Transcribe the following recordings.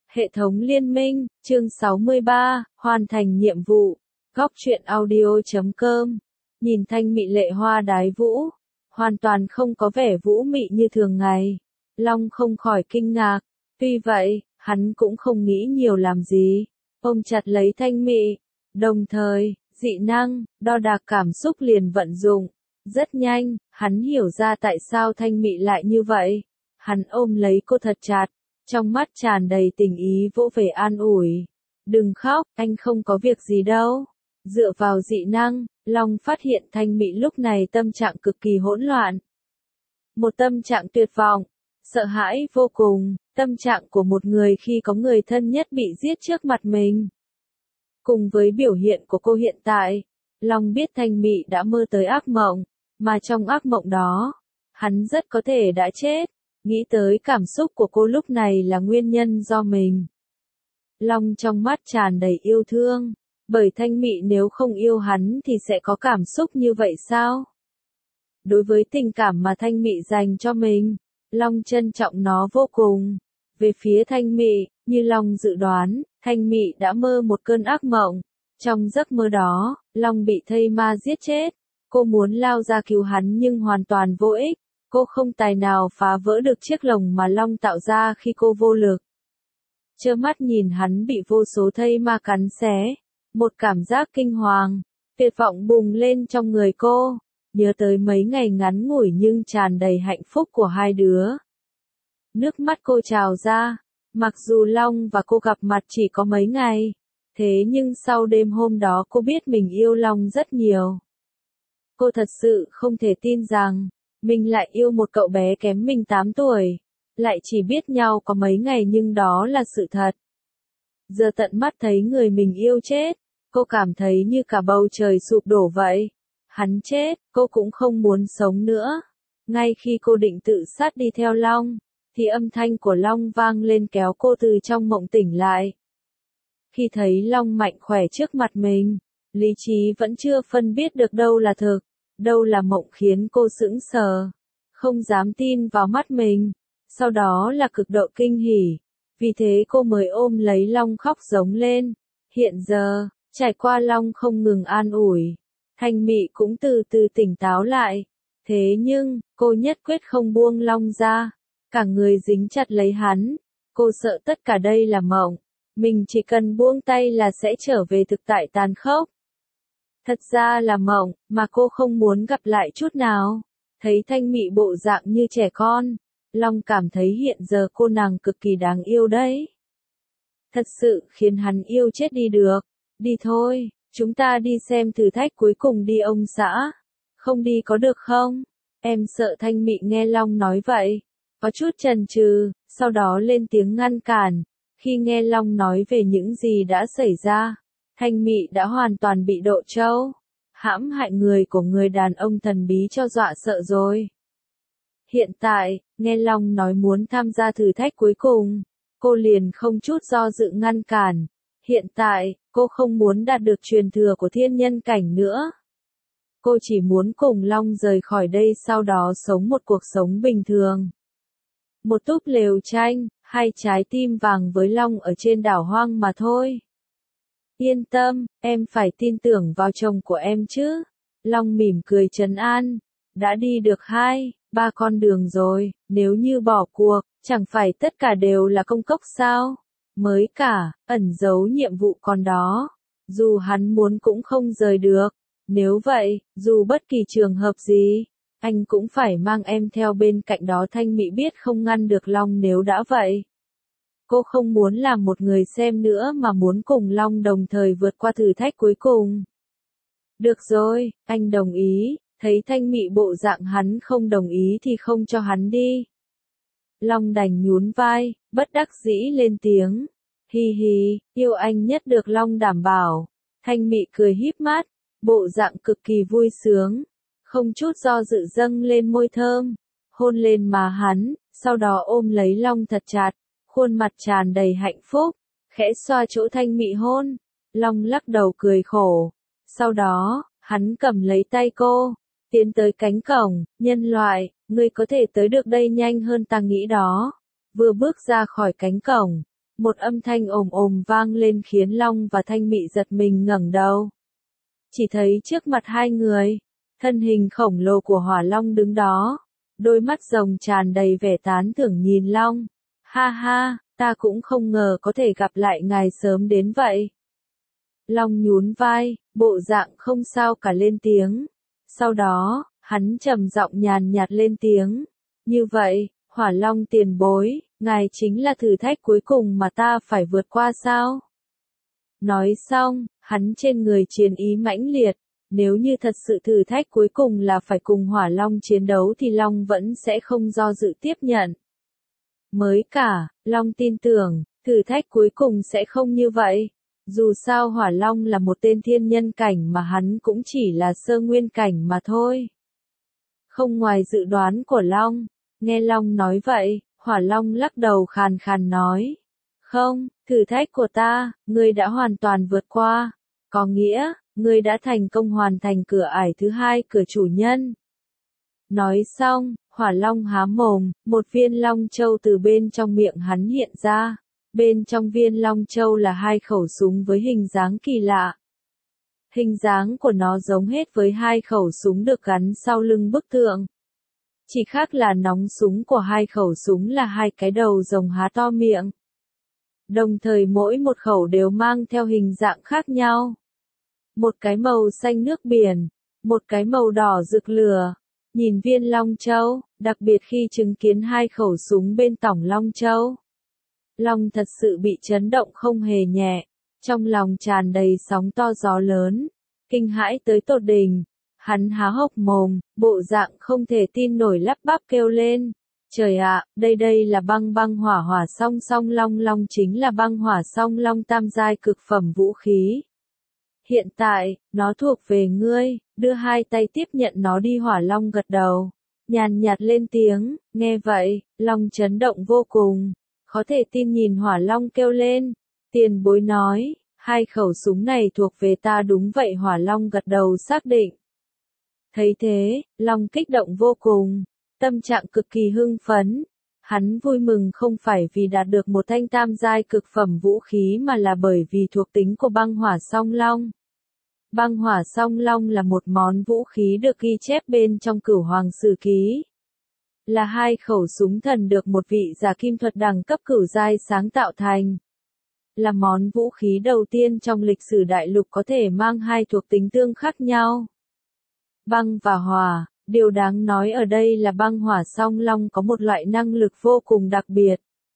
Hệ thống liên minh, chương 63, hoàn thành nhiệm vụ. Góc truyện audio.com. Nhìn Thanh Mị lệ hoa đái vũ, hoàn toàn không có vẻ vũ mị như thường ngày. Long không khỏi kinh ngạc, tuy vậy, hắn cũng không nghĩ nhiều làm gì. Ôm chặt lấy Thanh Mị, đồng thời, dị năng, đo đạc cảm xúc liền vận dụng. Rất nhanh, hắn hiểu ra tại sao Thanh Mị lại như vậy. Hắn ôm lấy cô thật chặt, trong mắt tràn đầy tình ý vỗ về an ủi. Đừng khóc, anh không có việc gì đâu. Dựa vào dị năng, Long phát hiện Thanh Mị lúc này tâm trạng cực kỳ hỗn loạn. Một tâm trạng tuyệt vọng, sợ hãi vô cùng, tâm trạng của một người khi có người thân nhất bị giết trước mặt mình. Cùng với biểu hiện của cô hiện tại, Long biết Thanh Mị đã mơ tới ác mộng, mà trong ác mộng đó, hắn rất có thể đã chết. Nghĩ tới cảm xúc của cô lúc này là nguyên nhân do mình. Long trong mắt tràn đầy yêu thương, bởi Thanh Mị nếu không yêu hắn thì sẽ có cảm xúc như vậy sao? Đối với tình cảm mà Thanh Mị dành cho mình, Long trân trọng nó vô cùng. Về phía Thanh Mị, như Long dự đoán, Thanh Mị đã mơ một cơn ác mộng. Trong giấc mơ đó, Long bị thây ma giết chết. Cô muốn lao ra cứu hắn nhưng hoàn toàn vô ích. Cô không tài nào phá vỡ được chiếc lồng mà Long tạo ra khi cô vô lực. Trơ mắt nhìn hắn bị vô số thây ma cắn xé. Một cảm giác kinh hoàng, tuyệt vọng bùng lên trong người cô. Nhớ tới mấy ngày ngắn ngủi nhưng tràn đầy hạnh phúc của hai đứa. Nước mắt cô trào ra. Mặc dù Long và cô gặp mặt chỉ có mấy ngày. Thế nhưng sau đêm hôm đó cô biết mình yêu Long rất nhiều. Cô thật sự không thể tin rằng mình lại yêu một cậu bé kém mình 8 tuổi, lại chỉ biết nhau có mấy ngày nhưng đó là sự thật. Giờ tận mắt thấy người mình yêu chết, cô cảm thấy như cả bầu trời sụp đổ vậy. Hắn chết, cô cũng không muốn sống nữa. Ngay khi cô định tự sát đi theo Long, thì âm thanh của Long vang lên kéo cô từ trong mộng tỉnh lại. Khi thấy Long mạnh khỏe trước mặt mình, lý trí vẫn chưa phân biết được đâu là thực, đâu là mộng khiến cô sững sờ, không dám tin vào mắt mình, sau đó là cực độ kinh hỉ, vì thế cô mới ôm lấy Long khóc giống lên. Hiện giờ, trải qua Long không ngừng an ủi, Thanh Mị cũng từ từ tỉnh táo lại, thế nhưng, cô nhất quyết không buông Long ra, cả người dính chặt lấy hắn, cô sợ tất cả đây là mộng, mình chỉ cần buông tay là sẽ trở về thực tại tàn khốc. Thật ra là mộng, mà cô không muốn gặp lại chút nào. Thấy Thanh Mị bộ dạng như trẻ con, Long cảm thấy hiện giờ cô nàng cực kỳ đáng yêu đấy. Thật sự khiến hắn yêu chết đi được. Đi thôi, chúng ta đi xem thử thách cuối cùng đi ông xã. Không đi có được không? Em sợ Thanh Mị nghe Long nói vậy. Có chút chần chừ, sau đó lên tiếng ngăn cản. Khi nghe Long nói về những gì đã xảy ra, Thanh Mị đã hoàn toàn bị Độ Châu hãm hại người của người đàn ông thần bí cho dọa sợ rồi. Hiện tại, nghe Long nói muốn tham gia thử thách cuối cùng, cô liền không chút do dự ngăn cản. Hiện tại, cô không muốn đạt được truyền thừa của thiên nhân cảnh nữa. Cô chỉ muốn cùng Long rời khỏi đây sau đó sống một cuộc sống bình thường. Một túp lều tranh, hai trái tim vàng với Long ở trên đảo hoang mà thôi. Yên tâm, em phải tin tưởng vào chồng của em chứ. Long mỉm cười trấn an. Đã đi được 2-3 con đường rồi, nếu như bỏ cuộc, chẳng phải tất cả đều là công cốc sao? Mới cả, ẩn giấu nhiệm vụ còn đó. Dù hắn muốn cũng không rời được. Nếu vậy, dù bất kỳ trường hợp gì, anh cũng phải mang em theo bên cạnh đó. Thanh Mị biết không ngăn được Long nếu đã vậy. Cô không muốn làm một người xem nữa mà muốn cùng Long đồng thời vượt qua thử thách cuối cùng. Được rồi, anh đồng ý. Thấy Thanh Mị bộ dạng hắn không đồng ý thì không cho hắn đi. Long đành nhún vai, bất đắc dĩ lên tiếng. Hi hi, yêu anh nhất được Long đảm bảo. Thanh Mị cười híp mắt, bộ dạng cực kỳ vui sướng. Không chút do dự dâng lên môi thơm, hôn lên má hắn, sau đó ôm lấy Long thật chặt. Khuôn mặt tràn đầy hạnh phúc, khẽ xoa chỗ Thanh Mị hôn. Long lắc đầu cười khổ. Sau đó, hắn cầm lấy tay cô, tiến tới cánh cổng. Nhân loại, ngươi có thể tới được đây nhanh hơn ta nghĩ đó. Vừa bước ra khỏi cánh cổng, Một âm thanh ồm ồm vang lên khiến Long và Thanh Mị giật mình ngẩng đầu. Chỉ thấy trước mặt hai người, thân hình khổng lồ của Hỏa Long đứng đó, đôi mắt rồng tràn đầy vẻ tán thưởng nhìn Long. Ha ha, ta cũng không ngờ có thể gặp lại ngài sớm đến vậy. Long nhún vai, bộ dạng không sao cả lên tiếng. Sau đó, hắn trầm giọng nhàn nhạt lên tiếng. Như vậy, Hỏa Long tiền bối, ngài chính là thử thách cuối cùng mà ta phải vượt qua sao? Nói xong, hắn trên người chiến ý mãnh liệt. Nếu như thật sự thử thách cuối cùng là phải cùng Hỏa Long chiến đấu thì Long vẫn sẽ không do dự tiếp nhận. Mới cả, Long tin tưởng, thử thách cuối cùng sẽ không như vậy. Dù sao Hỏa Long là một tên thiên nhân cảnh mà hắn cũng chỉ là sơ nguyên cảnh mà thôi. Không ngoài dự đoán của Long, nghe Long nói vậy, Hỏa Long lắc đầu khàn khàn nói. Không, thử thách của ta, ngươi đã hoàn toàn vượt qua. Có nghĩa, ngươi đã thành công hoàn thành cửa ải thứ hai cửa chủ nhân. Nói xong, Hỏa Long há mồm, một viên long châu từ bên trong miệng hắn hiện ra. Bên trong viên long châu là hai khẩu súng với hình dáng kỳ lạ. Hình dáng của nó giống hết với hai khẩu súng được gắn sau lưng bức tượng. Chỉ khác là nòng súng của hai khẩu súng là hai cái đầu rồng há to miệng. Đồng thời mỗi một khẩu đều mang theo hình dạng khác nhau. Một cái màu xanh nước biển, một cái màu đỏ rực lửa. Nhìn viên long châu, đặc biệt khi chứng kiến hai khẩu súng bên tỏng long châu. Long thật sự bị chấn động không hề nhẹ, trong lòng tràn đầy sóng to gió lớn, kinh hãi tới tột đỉnh. Hắn há hốc mồm, bộ dạng không thể tin nổi lắp bắp kêu lên. Trời ạ, đây là băng băng hỏa hỏa song song long long chính là băng hỏa song long tam giai cực phẩm vũ khí. Hiện tại, nó thuộc về ngươi, đưa hai tay tiếp nhận nó đi. Hỏa Long gật đầu, nhàn nhạt lên tiếng, nghe vậy, Long chấn động vô cùng, khó thể tin nhìn Hỏa Long kêu lên, tiền bối nói, hai khẩu súng này thuộc về ta đúng vậy. Hỏa Long gật đầu xác định. Thấy thế, Long kích động vô cùng, tâm trạng cực kỳ hưng phấn. Hắn vui mừng không phải vì đạt được một thanh tam giai cực phẩm vũ khí mà là bởi vì thuộc tính của băng hỏa song long. Băng hỏa song long là một món vũ khí được ghi chép bên trong Cửu Hoàng Sử Ký. Là hai khẩu súng thần được một vị giả kim thuật đẳng cấp cửu giai sáng tạo thành. Là món vũ khí đầu tiên trong lịch sử đại lục có thể mang hai thuộc tính tương khác nhau. Băng và hỏa, điều đáng nói ở đây là băng hỏa song long có một loại năng lực vô cùng đặc biệt.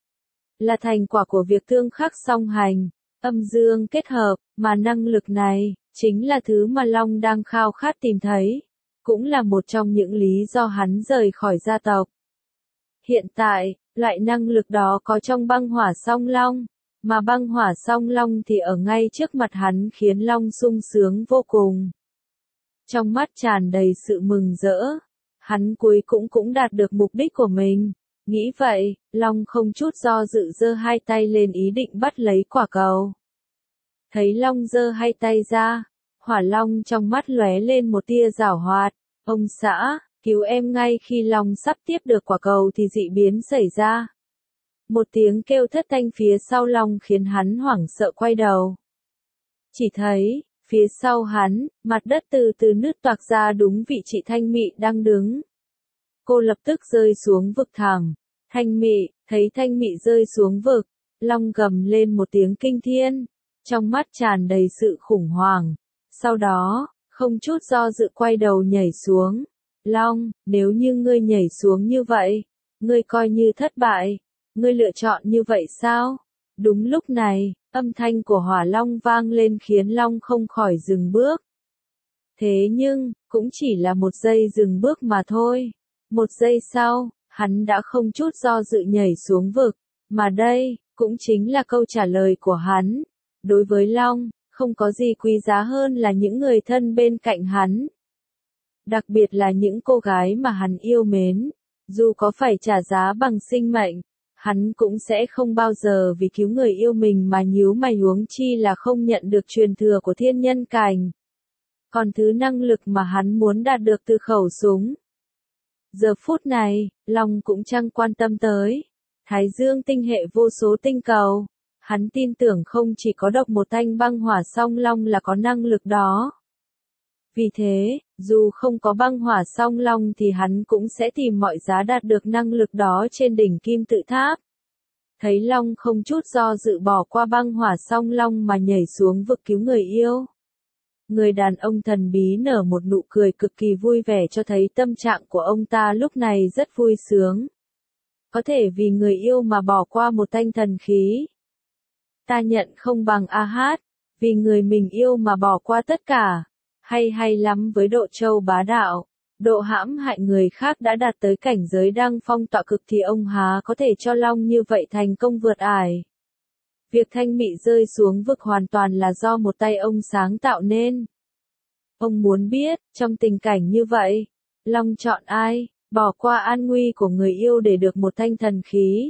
Là thành quả của việc tương khắc song hành, âm dương kết hợp, mà năng lực này, chính là thứ mà Long đang khao khát tìm thấy. Cũng là một trong những lý do hắn rời khỏi gia tộc. Hiện tại, loại năng lực đó có trong băng hỏa song long, mà băng hỏa song long thì ở ngay trước mặt hắn khiến Long sung sướng vô cùng. Trong mắt tràn đầy sự mừng rỡ, hắn cuối cũng đạt được mục đích của mình. Nghĩ vậy, Long không chút do dự giơ hai tay lên ý định bắt lấy quả cầu. Thấy Long giơ hai tay ra, Hỏa Long trong mắt lóe lên một tia giảo hoạt. Ông xã, cứu em. Ngay khi Long sắp tiếp được quả cầu thì dị biến xảy ra. Một tiếng kêu thất thanh phía sau Long khiến hắn hoảng sợ quay đầu. Chỉ thấy, phía sau hắn, mặt đất từ từ nứt toạc ra đúng vị trí Thanh Mị đang đứng. Cô lập tức rơi xuống vực thẳm. Thanh Mị, thấy Thanh Mị rơi xuống vực, Long gầm lên một tiếng kinh thiên, trong mắt tràn đầy sự khủng hoảng. Sau đó, không chút do dự quay đầu nhảy xuống. Long, nếu như ngươi nhảy xuống như vậy, ngươi coi như thất bại. Ngươi lựa chọn như vậy sao? Đúng lúc này, âm thanh của Hỏa Long vang lên khiến Long không khỏi dừng bước. Thế nhưng, cũng chỉ là một giây dừng bước mà thôi. Một giây sau, hắn đã không chút do dự nhảy xuống vực. Mà đây, cũng chính là câu trả lời của hắn. Đối với Long, không có gì quý giá hơn là những người thân bên cạnh hắn. Đặc biệt là những cô gái mà hắn yêu mến. Dù có phải trả giá bằng sinh mệnh, hắn cũng sẽ không bao giờ vì cứu người yêu mình mà nhíu mày, huống chi là không nhận được truyền thừa của thiên nhân cảnh. Còn thứ năng lực mà hắn muốn đạt được từ khẩu súng. Giờ phút này, Long cũng chẳng quan tâm tới. Thái Dương tinh hệ vô số tinh cầu. Hắn tin tưởng không chỉ có độc một thanh băng hỏa song long là có năng lực đó. Vì thế, dù không có băng hỏa song long thì hắn cũng sẽ tìm mọi giá đạt được năng lực đó trên đỉnh kim tự tháp. Thấy long không chút do dự bỏ qua băng hỏa song long mà nhảy xuống vực cứu người yêu. Người đàn ông thần bí nở một nụ cười cực kỳ vui vẻ cho thấy tâm trạng của ông ta lúc này rất vui sướng. Có thể vì người yêu mà bỏ qua một thanh thần khí. Ta nhận không bằng a hát, vì người mình yêu mà bỏ qua tất cả. Hay lắm với độ trâu bá đạo, độ hãm hại người khác đã đạt tới cảnh giới đăng phong tọa cực thì ông há có thể cho long như vậy thành công vượt ải. Việc Thanh Mị rơi xuống vực hoàn toàn là do một tay ông sáng tạo nên. Ông muốn biết, trong tình cảnh như vậy, long chọn ai, bỏ qua an nguy của người yêu để được một thanh thần khí?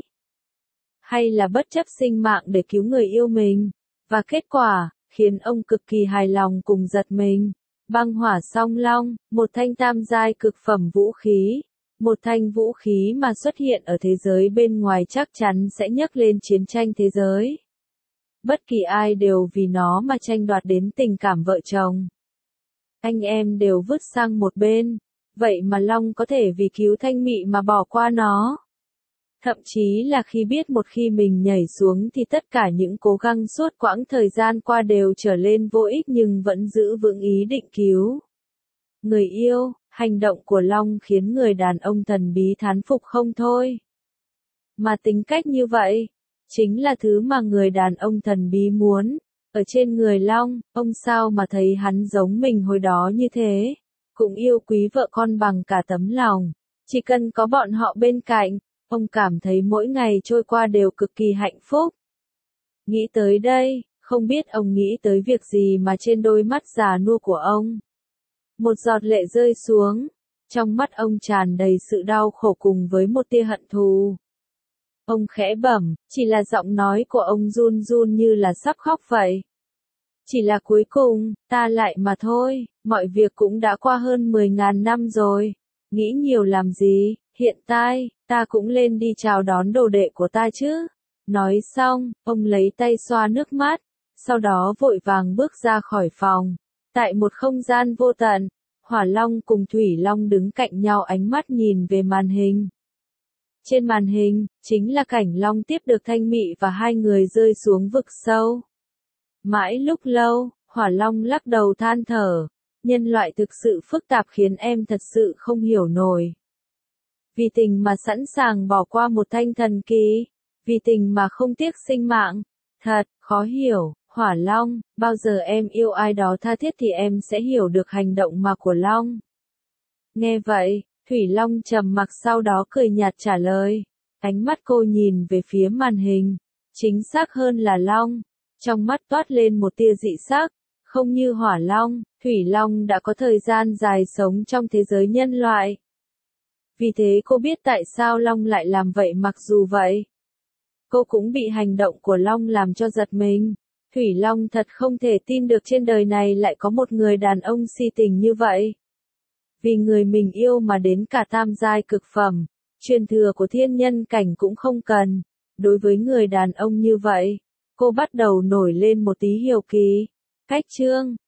Hay là bất chấp sinh mạng để cứu người yêu mình? Và kết quả, khiến ông cực kỳ hài lòng cùng giật mình. Băng hỏa song long, một thanh tam giai cực phẩm vũ khí. Một thanh vũ khí mà xuất hiện ở thế giới bên ngoài chắc chắn sẽ nhấc lên chiến tranh thế giới. Bất kỳ ai đều vì nó mà tranh đoạt đến tình cảm vợ chồng. Anh em đều vứt sang một bên, vậy mà Long có thể vì cứu Thanh Mị mà bỏ qua nó. Thậm chí là khi biết một khi mình nhảy xuống thì tất cả những cố gắng suốt quãng thời gian qua đều trở lên vô ích nhưng vẫn giữ vững ý định cứu người yêu. Hành động của Long khiến người đàn ông thần bí thán phục không thôi. Mà tính cách như vậy, chính là thứ mà người đàn ông thần bí muốn. Ở trên người Long, ông sao mà thấy hắn giống mình hồi đó như thế. Cũng yêu quý vợ con bằng cả tấm lòng. Chỉ cần có bọn họ bên cạnh, ông cảm thấy mỗi ngày trôi qua đều cực kỳ hạnh phúc. Nghĩ tới đây, không biết ông nghĩ tới việc gì mà trên đôi mắt già nua của ông. Một giọt lệ rơi xuống, trong mắt ông tràn đầy sự đau khổ cùng với một tia hận thù. Ông khẽ bẩm, chỉ là giọng nói của ông run run như là sắp khóc vậy. Chỉ là cuối cùng, ta lại mà thôi, mọi việc cũng đã qua hơn 10.000 năm rồi. Nghĩ nhiều làm gì, hiện tại, ta cũng lên đi chào đón đồ đệ của ta chứ. Nói xong, ông lấy tay xoa nước mắt, sau đó vội vàng bước ra khỏi phòng. Tại một không gian vô tận, Hỏa Long cùng Thủy Long đứng cạnh nhau ánh mắt nhìn về màn hình. Trên màn hình, chính là cảnh Long tiếp được Thanh Mị và hai người rơi xuống vực sâu. Mãi lúc lâu, Hỏa Long lắc đầu than thở. Nhân loại thực sự phức tạp khiến em thật sự không hiểu nổi. Vì tình mà sẵn sàng bỏ qua một thanh thần khí. Vì tình mà không tiếc sinh mạng. Thật, khó hiểu. Hỏa Long, bao giờ em yêu ai đó tha thiết thì em sẽ hiểu được hành động mà của Long. Nghe vậy, Thủy Long trầm mặc sau đó cười nhạt trả lời. Ánh mắt cô nhìn về phía màn hình. Chính xác hơn là Long. Trong mắt toát lên một tia dị sắc. Không như Hỏa Long, Thủy Long đã có thời gian dài sống trong thế giới nhân loại. Vì thế cô biết tại sao Long lại làm vậy mặc dù vậy. Cô cũng bị hành động của Long làm cho giật mình. Thủy Long thật không thể tin được trên đời này lại có một người đàn ông si tình như vậy. Vì người mình yêu mà đến cả tam giai cực phẩm, truyền thừa của thiên nhân cảnh cũng không cần. Đối với người đàn ông như vậy, cô bắt đầu nổi lên một tí hiếu kỳ. Cách chương